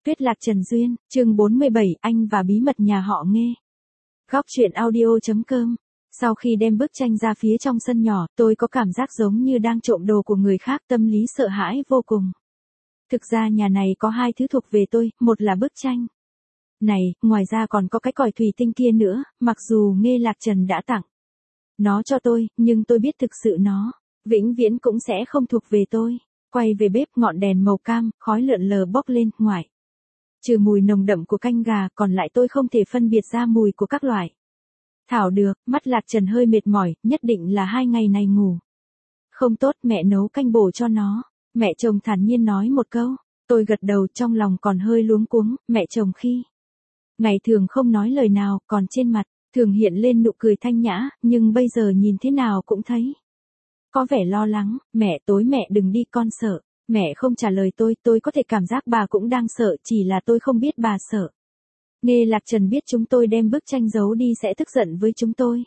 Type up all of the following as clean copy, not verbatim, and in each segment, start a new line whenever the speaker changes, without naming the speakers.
Tuyết Lạc Trần Duyên, chương 47, anh và bí mật nhà họ Nghê. Góc truyện audio.com. Sau khi đem bức tranh ra phía trong sân nhỏ, tôi có cảm giác giống như đang trộm đồ của người khác, tâm lý sợ hãi vô cùng. Thực ra nhà này có hai thứ thuộc về tôi, một là bức tranh này, ngoài ra còn có cái còi thủy tinh kia nữa, mặc dù Nghê Lạc Trần đã tặng nó cho tôi, nhưng tôi biết thực sự nó vĩnh viễn cũng sẽ không thuộc về tôi. Quay về bếp, ngọn đèn màu cam, khói lượn lờ bốc lên, ngoài trừ mùi nồng đậm của canh gà, còn lại tôi không thể phân biệt ra mùi của các loại thảo được. Mắt Lạc Trần hơi mệt mỏi, nhất định là 2 ngày này ngủ không tốt, mẹ nấu canh bổ cho nó. Mẹ chồng thản nhiên nói một câu. Tôi gật đầu, trong lòng còn hơi luống cuống. Mẹ chồng khi ngày thường không nói lời nào, còn trên mặt thường hiện lên nụ cười thanh nhã, nhưng bây giờ nhìn thế nào cũng thấy có vẻ lo lắng. Mẹ, tối mẹ đừng đi, con sợ. Mẹ không trả lời tôi có thể cảm giác bà cũng đang sợ, chỉ là tôi không biết bà sợ. Nghê Lạc Trần biết chúng tôi đem bức tranh giấu đi sẽ tức giận với chúng tôi,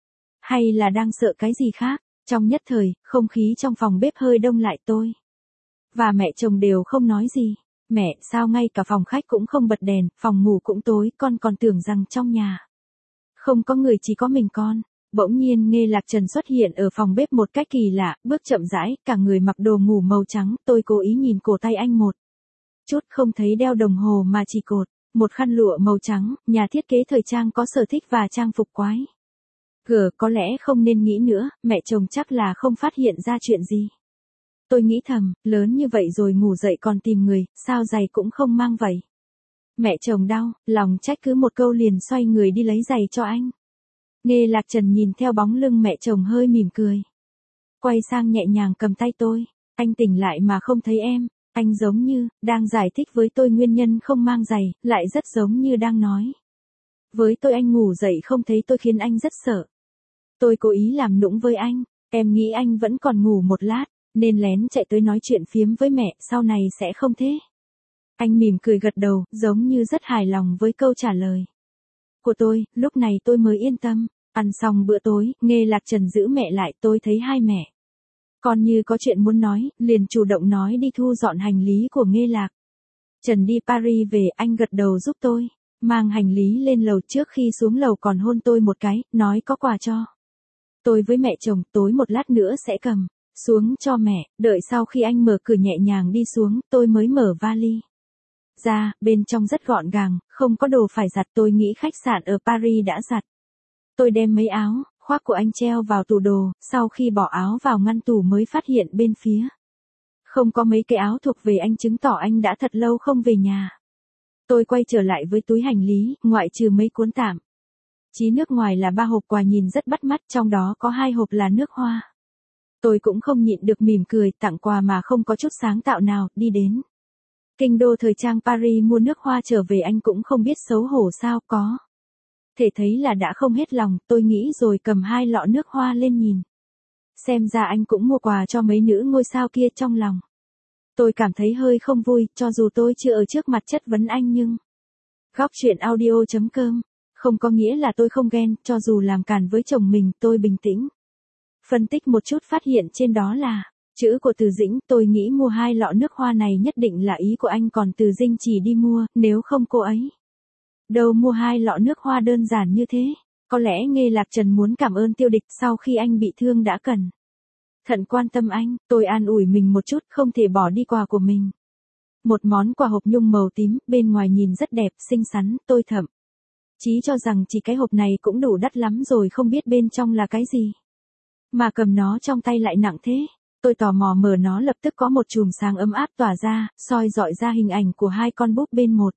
hay là đang sợ cái gì khác. Trong nhất thời, không khí trong phòng bếp hơi đông lại. Tôi và mẹ chồng đều không nói gì. Mẹ, sao ngay cả phòng khách cũng không bật đèn, phòng ngủ cũng tối, con còn tưởng rằng trong nhà không có người, chỉ có mình con. Bỗng nhiên Nghê Lạc Trần xuất hiện ở phòng bếp một cách kỳ lạ, bước chậm rãi, cả người mặc đồ ngủ màu trắng. Tôi cố ý nhìn cổ tay anh một chút, không thấy đeo đồng hồ mà chỉ cột một khăn lụa màu trắng. Nhà thiết kế thời trang có sở thích và trang phục quái gở, có lẽ không nên nghĩ nữa, mẹ chồng chắc là không phát hiện ra chuyện gì. Tôi nghĩ thầm, lớn như vậy rồi ngủ dậy còn tìm người, sao giày cũng không mang vậy. Mẹ chồng đau lòng trách cứ một câu liền xoay người đi lấy giày cho anh. Nghê Lạc Trần nhìn theo bóng lưng mẹ chồng hơi mỉm cười, quay sang nhẹ nhàng cầm tay tôi. Anh tỉnh lại mà không thấy em. Anh giống như đang giải thích với tôi nguyên nhân không mang giày, lại rất giống như đang nói với tôi anh ngủ dậy không thấy tôi khiến anh rất sợ. Tôi cố ý làm nũng với anh, em nghĩ anh vẫn còn ngủ một lát, nên lén chạy tới nói chuyện phiếm với mẹ, sau này sẽ không thế. Anh mỉm cười gật đầu, giống như rất hài lòng với câu trả lời của tôi. Lúc này tôi mới yên tâm. Ăn xong bữa tối, Nghê Lạc Trần giữ mẹ lại. Tôi thấy hai mẹ con như có chuyện muốn nói, liền chủ động nói đi thu dọn hành lý của Nghê Lạc Trần đi Paris về. Anh gật đầu giúp tôi mang hành lý lên lầu, trước khi xuống lầu còn hôn tôi một cái, nói có quà cho tôi với mẹ chồng, tối một lát nữa sẽ cầm xuống cho mẹ. Đợi sau khi anh mở cửa nhẹ nhàng đi xuống, tôi mới mở vali ra, bên trong rất gọn gàng, không có đồ phải giặt. Tôi nghĩ khách sạn ở Paris đã giặt. Tôi đem mấy áo khoác của anh treo vào tủ đồ, sau khi bỏ áo vào ngăn tủ mới phát hiện bên phía không có mấy cái áo thuộc về anh, chứng tỏ anh đã thật lâu không về nhà. Tôi quay trở lại với túi hành lý, ngoại trừ mấy cuốn tạm chí nước ngoài là 3 hộp quà nhìn rất bắt mắt, trong đó có 2 hộp là nước hoa. Tôi cũng không nhịn được mỉm cười, tặng quà mà không có chút sáng tạo nào. Đi đến kinh đô thời trang Paris mua nước hoa trở về, anh cũng không biết xấu hổ sao, có thể thấy là đã không hết lòng. Tôi nghĩ rồi cầm 2 lọ nước hoa lên nhìn. Xem ra anh cũng mua quà cho mấy nữ ngôi sao kia. Trong lòng tôi cảm thấy hơi không vui, cho dù tôi chưa ở trước mặt chất vấn anh nhưng góc truyện audio.com không có nghĩa là tôi không ghen. Cho dù làm càn với chồng mình, tôi bình tĩnh phân tích một chút, phát hiện trên đó là chữ của Từ Dĩnh. Tôi nghĩ mua 2 lọ nước hoa này nhất định là ý của anh, còn Từ Dinh chỉ đi mua, nếu không cô ấy đâu mua 2 lọ nước hoa đơn giản như thế. Có lẽ Nghê Lạc Trần muốn cảm ơn Tiêu Địch, sau khi anh bị thương đã cẩn thận quan tâm anh. Tôi an ủi mình một chút, không thể bỏ đi quà của mình. Một món quà hộp nhung màu tím, bên ngoài nhìn rất đẹp, xinh xắn. Tôi thậm chí cho rằng chỉ cái hộp này cũng đủ đắt lắm rồi, không biết bên trong là cái gì mà cầm nó trong tay lại nặng thế. Tôi tò mò mở nó, lập tức có một chùm sáng ấm áp tỏa ra, soi dọi ra hình ảnh của 2 con búp bê, một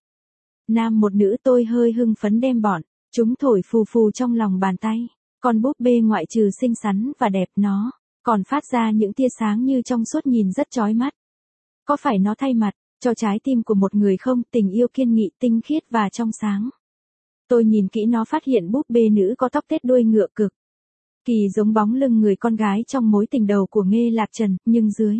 nam một nữ. Tôi hơi hưng phấn đem bọn chúng thổi phù phù trong lòng bàn tay. Con búp bê ngoại trừ xinh xắn và đẹp, nó còn phát ra những tia sáng như trong suốt, nhìn rất chói mắt. Có phải nó thay mặt cho trái tim của một người không? Tình yêu kiên nghị, tinh khiết và trong sáng. Tôi nhìn kỹ nó, phát hiện búp bê nữ có tóc tết đuôi ngựa, cực kỳ giống bóng lưng người con gái trong mối tình đầu của Nghê Lạc Trần, nhưng dưới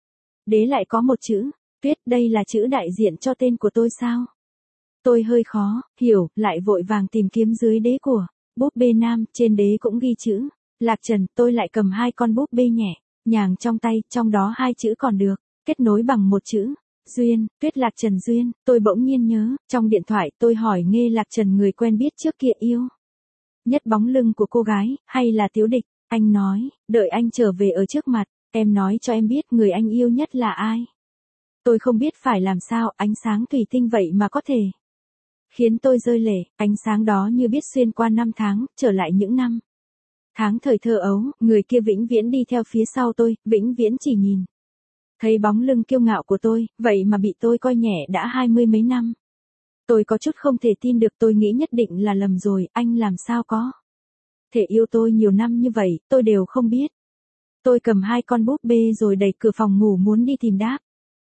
đế lại có một chữ Tuyết. Đây là chữ đại diện cho tên của tôi sao? Tôi hơi khó hiểu, lại vội vàng tìm kiếm dưới đế của búp bê nam. Trên đế cũng ghi chữ Lạc Trần. Tôi lại cầm 2 con búp bê nhẹ nhàng trong tay, trong đó 2 chữ còn được kết nối bằng một chữ Duyên, Tuyết Lạc Trần Duyên, tôi bỗng nhiên nhớ, trong điện thoại tôi hỏi Nghê Lạc Trần người quen biết trước kia yêu nhất bóng lưng của cô gái, hay là Tiếu Địch, anh nói, đợi anh trở về ở trước mặt, em nói cho em biết người anh yêu nhất là ai. Tôi không biết phải làm sao, ánh sáng thủy tinh vậy mà có thể khiến tôi rơi lệ, ánh sáng đó như biết xuyên qua năm tháng, trở lại những năm tháng thời thơ ấu, người kia vĩnh viễn đi theo phía sau tôi, vĩnh viễn chỉ nhìn thấy bóng lưng kiêu ngạo của tôi, vậy mà bị tôi coi nhẹ đã 20 mấy năm. Tôi có chút không thể tin được, tôi nghĩ nhất định là lầm rồi, anh làm sao có thể yêu tôi nhiều năm như vậy, tôi đều không biết. Tôi cầm 2 con búp bê rồi đẩy cửa phòng ngủ muốn đi tìm đáp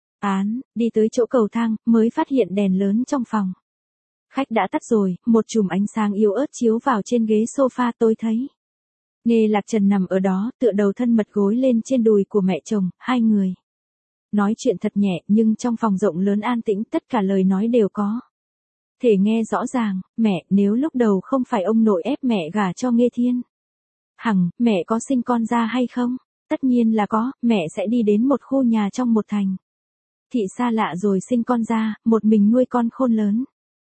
án, đi tới chỗ cầu thang, mới phát hiện đèn lớn trong phòng khách đã tắt rồi, một chùm ánh sáng yếu ớt chiếu vào trên ghế sofa, tôi thấy Nghê Lạc Trần nằm ở đó, tựa đầu thân mật gối lên trên đùi của mẹ chồng, hai người nói chuyện thật nhẹ, nhưng trong phòng rộng lớn an tĩnh, tất cả lời nói đều có thể nghe rõ ràng. Mẹ, nếu lúc đầu không phải ông nội ép mẹ gả cho Nghê Thiên Hằng, mẹ có sinh con ra hay không? Tất nhiên là có, mẹ sẽ đi đến một khu nhà trong một thành thị xa lạ rồi sinh con ra, một mình nuôi con khôn lớn.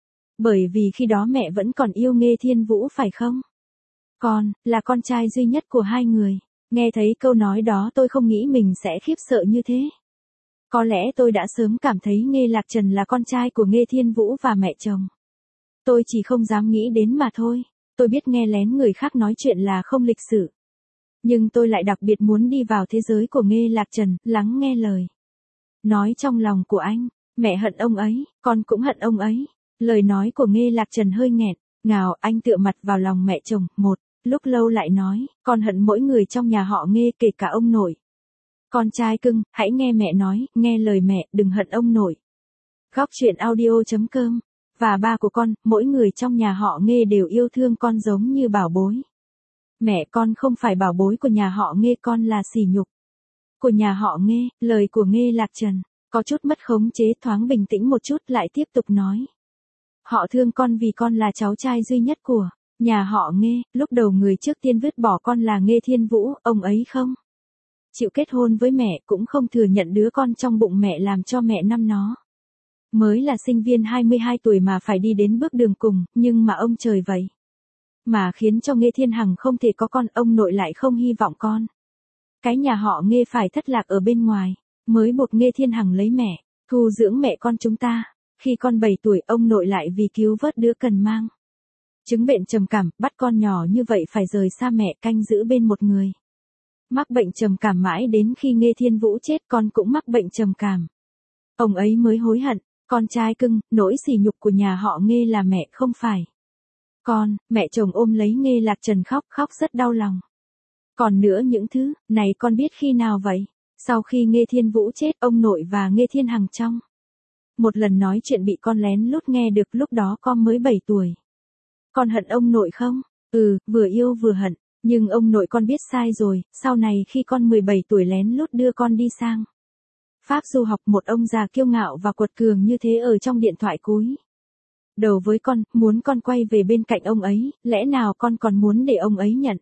Bởi vì khi đó mẹ vẫn còn yêu Nghê Thiên Vũ phải không? Con, là con trai duy nhất của hai người. Nghe thấy câu nói đó tôi không nghĩ mình sẽ khiếp sợ như thế. Có lẽ tôi đã sớm cảm thấy Nghê Lạc Trần là con trai của Nghê Thiên Vũ và mẹ chồng. Tôi chỉ không dám nghĩ đến mà thôi. Tôi biết nghe lén người khác nói chuyện là không lịch sự. Nhưng tôi lại đặc biệt muốn đi vào thế giới của Nghê Lạc Trần, lắng nghe lời nói trong lòng của anh. Mẹ hận ông ấy, con cũng hận ông ấy. Lời nói của Nghê Lạc Trần hơi nghẹn ngào, anh tựa mặt vào lòng mẹ chồng, một lúc lâu lại nói, con hận mỗi người trong nhà họ Nghê, kể cả ông nội. Con trai cưng, hãy nghe mẹ nói, nghe lời mẹ, đừng hận ông nội. Góc truyện audio.com. Và ba của con, mỗi người trong nhà họ Nghê đều yêu thương con giống như bảo bối. Mẹ, con không phải bảo bối của nhà họ Nghê, con là sỉ nhục của nhà họ Nghê. Lời của Nghê Lạc Trần có chút mất khống chế, thoáng bình tĩnh một chút lại tiếp tục nói. Họ thương con vì con là cháu trai duy nhất của nhà họ Nghê, lúc đầu người trước tiên vứt bỏ con là Nghê Thiên Vũ, ông ấy không chịu kết hôn với mẹ, cũng không thừa nhận đứa con trong bụng mẹ, làm cho mẹ năm nó mới là sinh viên 22 tuổi mà phải đi đến bước đường cùng, nhưng mà ông trời vậy mà khiến cho Nghê Thiên Hằng không thể có con, ông nội lại không hy vọng con cái nhà họ Nghê phải thất lạc ở bên ngoài, mới buộc Nghê Thiên Hằng lấy mẹ thu dưỡng mẹ con chúng ta. Khi con 7 tuổi, ông nội lại vì cứu vớt đứa cần mang chứng bệnh trầm cảm, bắt con nhỏ như vậy phải rời xa mẹ, canh giữ bên một người mắc bệnh trầm cảm, mãi đến khi Nghê Thiên Vũ chết, con cũng mắc bệnh trầm cảm. Ông ấy mới hối hận. Con trai cưng, nỗi sỉ nhục của nhà họ Nghê là mẹ, không phải con. Mẹ chồng ôm lấy Nghê Lạc Trần khóc rất đau lòng. Còn nữa, những thứ này con biết khi nào vậy? Sau khi Nghê Thiên Vũ chết, ông nội và Nghê Thiên Hằng trong một lần nói chuyện bị con lén lút nghe được, lúc đó con mới 7 tuổi. Con hận ông nội không? Vừa yêu vừa hận, nhưng ông nội con biết sai rồi, sau này khi con 17 tuổi lén lút đưa con đi sang Pháp du học, một ông già kiêu ngạo và quật cường như thế ở trong điện thoại cúi đầu với con, muốn con quay về bên cạnh ông ấy, lẽ nào con còn muốn để ông ấy nhận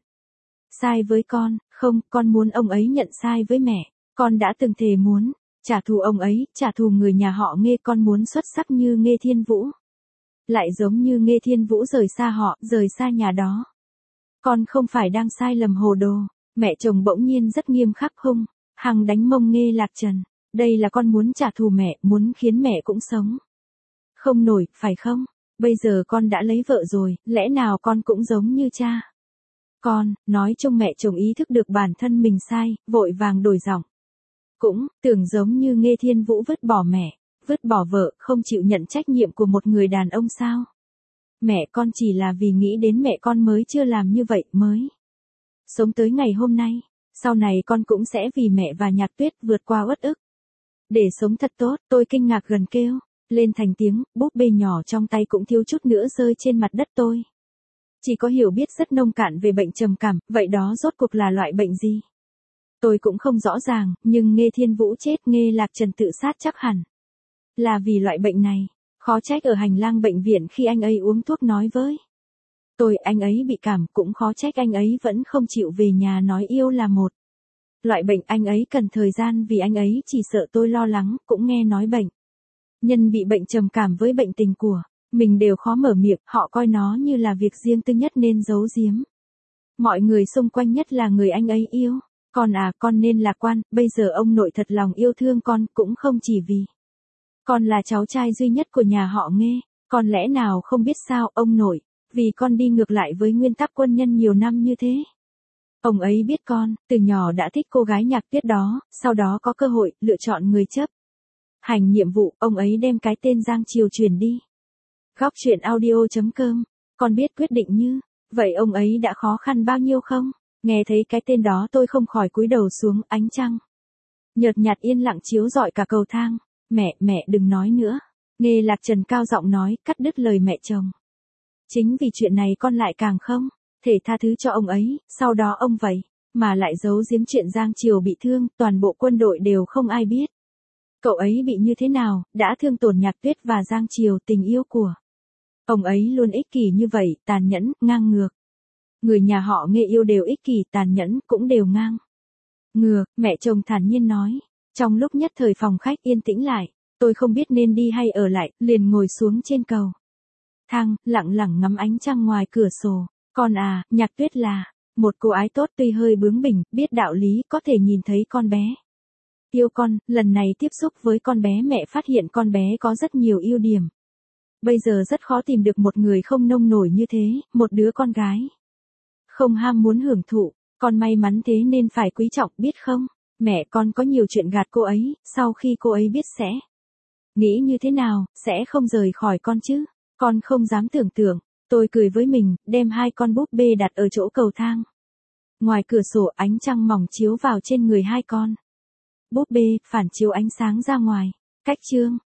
sai với con? Không, con muốn ông ấy nhận sai với mẹ. Con đã từng thề muốn trả thù ông ấy, trả thù người nhà họ Nghê, con muốn xuất sắc như Nghê Thiên Vũ. Lại giống như Nghê Thiên Vũ rời xa họ, rời xa nhà đó. Con không phải đang sai lầm hồ đồ. Mẹ chồng bỗng nhiên rất nghiêm khắc, hung hăng đánh mông Nghê Lạc Trần. Đây là con muốn trả thù mẹ, muốn khiến mẹ cũng sống không nổi, phải không? Bây giờ con đã lấy vợ rồi, lẽ nào con cũng giống như cha con? Nói chung mẹ chồng ý thức được bản thân mình sai, vội vàng đổi giọng. Cũng tưởng giống như Nghê Thiên Vũ vứt bỏ mẹ, vứt bỏ vợ, không chịu nhận trách nhiệm của một người đàn ông sao? Mẹ, con chỉ là vì nghĩ đến mẹ con mới chưa làm như vậy, mới sống tới ngày hôm nay. Sau này con cũng sẽ vì mẹ và Nhạc Tuyết vượt qua uất ức để sống thật tốt. Tôi kinh ngạc gần kêu lên thành tiếng, búp bê nhỏ trong tay cũng thiếu chút nữa rơi trên mặt đất. Tôi chỉ có hiểu biết rất nông cạn về bệnh trầm cảm, vậy đó rốt cuộc là loại bệnh gì? Tôi cũng không rõ ràng, nhưng Nghê Thiên Vũ chết, Nghê Lạc Trần tự sát chắc hẳn là vì loại bệnh này. Khó trách ở hành lang bệnh viện khi anh ấy uống thuốc nói với tôi anh ấy bị cảm, cũng khó trách anh ấy vẫn không chịu về nhà nói yêu là một loại bệnh. Anh ấy cần thời gian vì anh ấy chỉ sợ tôi lo lắng, cũng nghe nói bệnh Nhân bị bệnh trầm cảm với bệnh tình của mình đều khó mở miệng, họ coi nó như là việc riêng tư nhất nên giấu giếm. Mọi người xung quanh nhất là người anh ấy yêu. Con nên lạc quan, bây giờ ông nội thật lòng yêu thương con, cũng không chỉ vì con là cháu trai duy nhất của nhà họ Nghê. Con lẽ nào không biết sao, ông nội, vì con đi ngược lại với nguyên tắc quân nhân nhiều năm như thế. Ông ấy biết con, từ nhỏ đã thích cô gái Nhạc Tuyết đó, sau đó có cơ hội, lựa chọn người chấp hành nhiệm vụ, ông ấy đem cái tên Giang Triều truyền đi. Góc truyện audio.com, con biết quyết định như vậy ông ấy đã khó khăn bao nhiêu không? Nghe thấy cái tên đó tôi không khỏi cúi đầu xuống, ánh trăng nhợt nhạt yên lặng chiếu rọi cả cầu thang. Mẹ đừng nói nữa. Nghe Lạc Trần cao giọng nói, cắt đứt lời mẹ chồng. Chính vì chuyện này con lại càng không thể tha thứ cho ông ấy, sau đó ông vậy mà lại giấu giếm chuyện Giang Triều bị thương, toàn bộ quân đội đều không ai biết. Cậu ấy bị như thế nào, đã thương tổn Nhạc Tuyết và Giang Triều, tình yêu của ông ấy luôn ích kỷ như vậy, tàn nhẫn, ngang ngược. Người nhà họ Nghê yêu đều ích kỷ, tàn nhẫn, cũng đều ngang ngược, mẹ chồng thản nhiên nói. Trong lúc nhất thời phòng khách yên tĩnh lại, tôi không biết nên đi hay ở lại, liền ngồi xuống trên cầu thang, lặng lặng ngắm ánh trăng ngoài cửa sổ. Nhạc Tuyết là một cô ái tốt tuy hơi bướng bỉnh, biết đạo lý, có thể nhìn thấy con bé yêu con, lần này tiếp xúc với con bé mẹ phát hiện con bé có rất nhiều ưu điểm. Bây giờ rất khó tìm được một người không nông nổi như thế, một đứa con gái không ham muốn hưởng thụ, con may mắn thế nên phải quý trọng, biết không? Mẹ con có nhiều chuyện gạt cô ấy, sau khi cô ấy biết sẽ nghĩ như thế nào, sẽ không rời khỏi con chứ? Con không dám tưởng tượng. Tôi cười với mình, đem hai con búp bê đặt ở chỗ cầu thang. Ngoài cửa sổ ánh trăng mỏng chiếu vào trên người hai con búp bê, phản chiếu ánh sáng ra ngoài. Cách chương